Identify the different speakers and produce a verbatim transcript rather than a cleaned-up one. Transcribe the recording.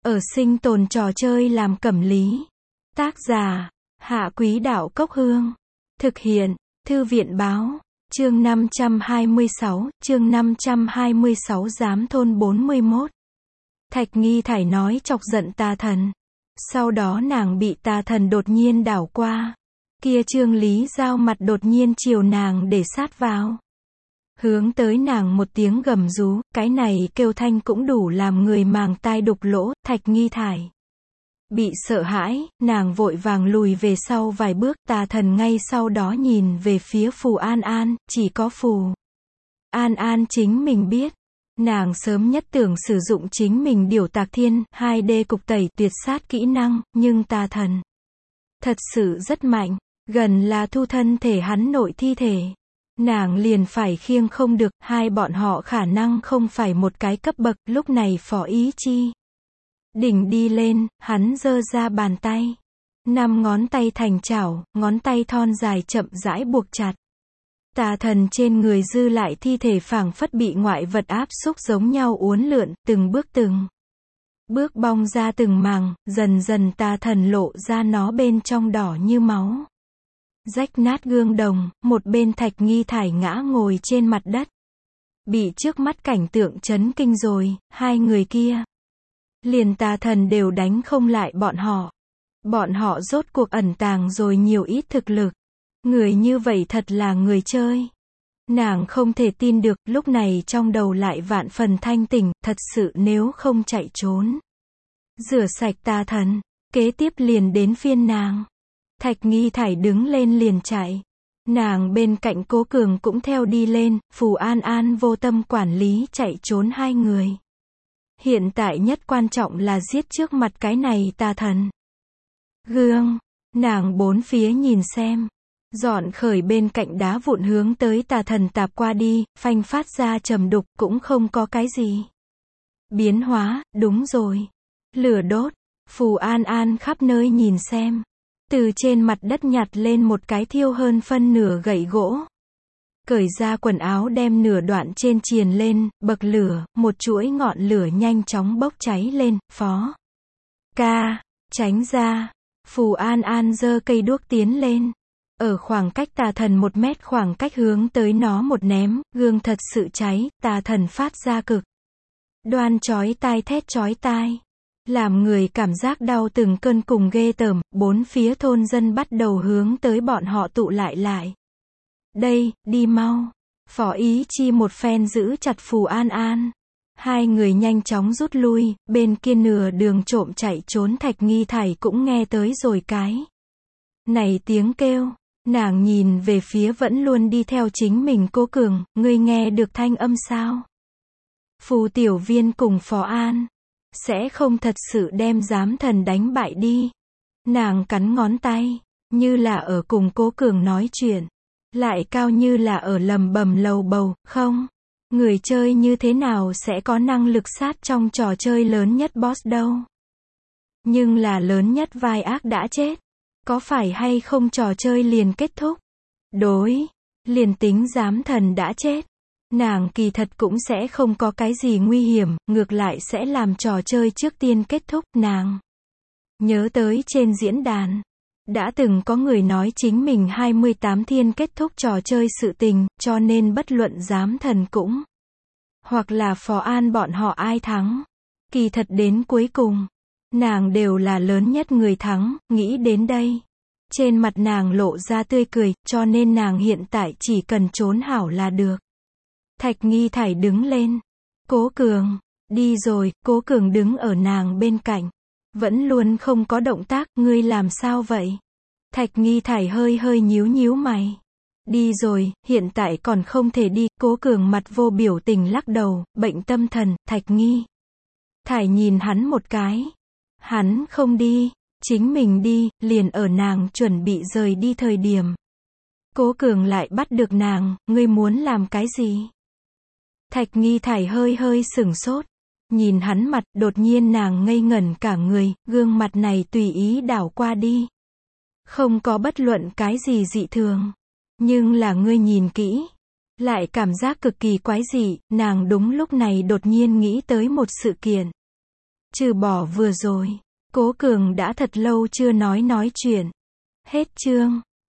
Speaker 1: Ở sinh tồn trò chơi làm cẩm lý. Tác giả, Hạ Quý Đạo Cốc Hương. Thực hiện, Thư viện Báo. Chương năm trăm hai mươi sáu, chương năm trăm hai mươi sáu Giám thôn bốn mươi mốt. Thạch Nghi Thải nói chọc giận tà thần. Sau đó nàng bị tà thần đột nhiên đảo qua. Kia Trương Lý Giao mặt đột nhiên chiều nàng để sát vào. Hướng tới nàng một tiếng gầm rú, cái này kêu thanh cũng đủ làm người màng tai đục lỗ. Thạch Nghi Thải bị sợ hãi, nàng vội vàng lùi về sau vài bước. Tà thần ngay sau đó nhìn về phía Phù An An, chỉ có Phù An An chính mình biết. Nàng sớm nhất tưởng sử dụng chính mình Điểu Tạc Thiên, hai D cục tẩy tuyệt sát kỹ năng, nhưng tà thần thật sự rất mạnh, gần là thu thân thể hắn nội thi thể. Nàng liền phải khiêng không được, hai bọn họ khả năng không phải một cái cấp bậc. Lúc này Phó Ý Chi đỉnh đi lên, hắn giơ ra bàn tay. Năm ngón tay thành chảo, ngón tay thon dài chậm rãi buộc chặt. Tà thần trên người dư lại thi thể phảng phất bị ngoại vật áp xúc giống nhau uốn lượn, từng bước từng bước bong ra từng màng, dần dần tà thần lộ ra nó bên trong đỏ như máu. Rách nát gương đồng, một bên Thạch Nghi Thải ngã ngồi trên mặt đất. Bị trước mắt cảnh tượng chấn kinh rồi, hai người kia. Liền tà thần đều đánh không lại bọn họ. Bọn họ rốt cuộc ẩn tàng rồi nhiều ít thực lực. Người như vậy thật là người chơi. Nàng không thể tin được, lúc này trong đầu lại vạn phần thanh tỉnh, thật sự nếu không chạy trốn. Rửa sạch tà thần, kế tiếp liền đến phiên nàng. Thạch Nghi Thải đứng lên liền chạy. Nàng bên cạnh Cố Cường cũng theo đi lên, Phù An An vô tâm quản lý chạy trốn hai người. Hiện tại nhất quan trọng là giết trước mặt cái này tà thần. Gương, nàng bốn phía nhìn xem. Dọn khởi bên cạnh đá vụn hướng tới tà thần tạp qua đi, phanh phát ra trầm đục, cũng không có cái gì biến hóa. Đúng rồi, lửa đốt. Phù An An khắp nơi nhìn xem. Từ trên mặt đất nhặt lên một cái thiêu hơn phân nửa gậy gỗ. Cởi ra quần áo đem nửa đoạn trên triền lên, bậc lửa, một chuỗi ngọn lửa nhanh chóng bốc cháy lên. Phó ca, tránh ra. Phù An An giơ cây đuốc tiến lên. Ở khoảng cách tà thần một mét khoảng cách hướng tới nó một ném, gương thật sự cháy, tà thần phát ra cực đoan chói tai thét chói tai. Làm người cảm giác đau từng cơn cùng ghê tởm, bốn phía thôn dân bắt đầu hướng tới bọn họ tụ lại lại. Đây, đi mau. Phó Ý Chi một phen giữ chặt Phù An An. Hai người nhanh chóng rút lui, bên kia nửa đường trộm chạy trốn Thạch Nghi Thải cũng nghe tới rồi cái này tiếng kêu. Nàng nhìn về phía vẫn luôn đi theo chính mình Cố Cường, ngươi nghe được thanh âm sao? Phù Tiểu Viên cùng Phó An sẽ không thật sự đem giám thần đánh bại đi. Nàng cắn ngón tay, như là ở cùng Cố Cường nói chuyện, lại cao như là ở lầm bầm lầu bầu. Không, người chơi như thế nào sẽ có năng lực sát trong trò chơi lớn nhất boss đâu? Nhưng là lớn nhất vai ác đã chết, có phải hay không trò chơi liền kết thúc? Đối, liền tính giám thần đã chết, nàng kỳ thật cũng sẽ không có cái gì nguy hiểm, ngược lại sẽ làm trò chơi trước tiên kết thúc. Nàng nhớ tới trên diễn đàn, đã từng có người nói chính mình hai mươi tám thiên kết thúc trò chơi sự tình, cho nên bất luận giám thần cũng, hoặc là Phó An bọn họ ai thắng, kỳ thật đến cuối cùng, nàng đều là lớn nhất người thắng. Nghĩ đến đây, trên mặt nàng lộ ra tươi cười, cho nên nàng hiện tại chỉ cần trốn hảo là được. Thạch Nghi Thải đứng lên. Cố Cường, đi rồi. Cố Cường đứng ở nàng bên cạnh, vẫn luôn không có động tác. Ngươi làm sao vậy? Thạch Nghi Thải hơi hơi nhíu nhíu mày. Đi rồi, hiện tại còn không thể đi. Cố Cường mặt vô biểu tình lắc đầu, bệnh tâm thần. Thạch Nghi Thải nhìn hắn một cái. Hắn không đi, chính mình đi. Liền ở nàng chuẩn bị rời đi thời điểm, Cố Cường lại bắt được nàng. Ngươi muốn làm cái gì? Thạch Nghi Thải hơi hơi sửng sốt, nhìn hắn mặt, đột nhiên nàng ngây ngẩn cả người, gương mặt này tùy ý đảo qua đi. Không có bất luận cái gì dị thường. Nhưng là ngươi nhìn kỹ, lại cảm giác cực kỳ quái dị. Nàng đúng lúc này đột nhiên nghĩ tới một sự kiện. Trừ bỏ vừa rồi, Cố Cường đã thật lâu chưa nói nói chuyện. Hết chương.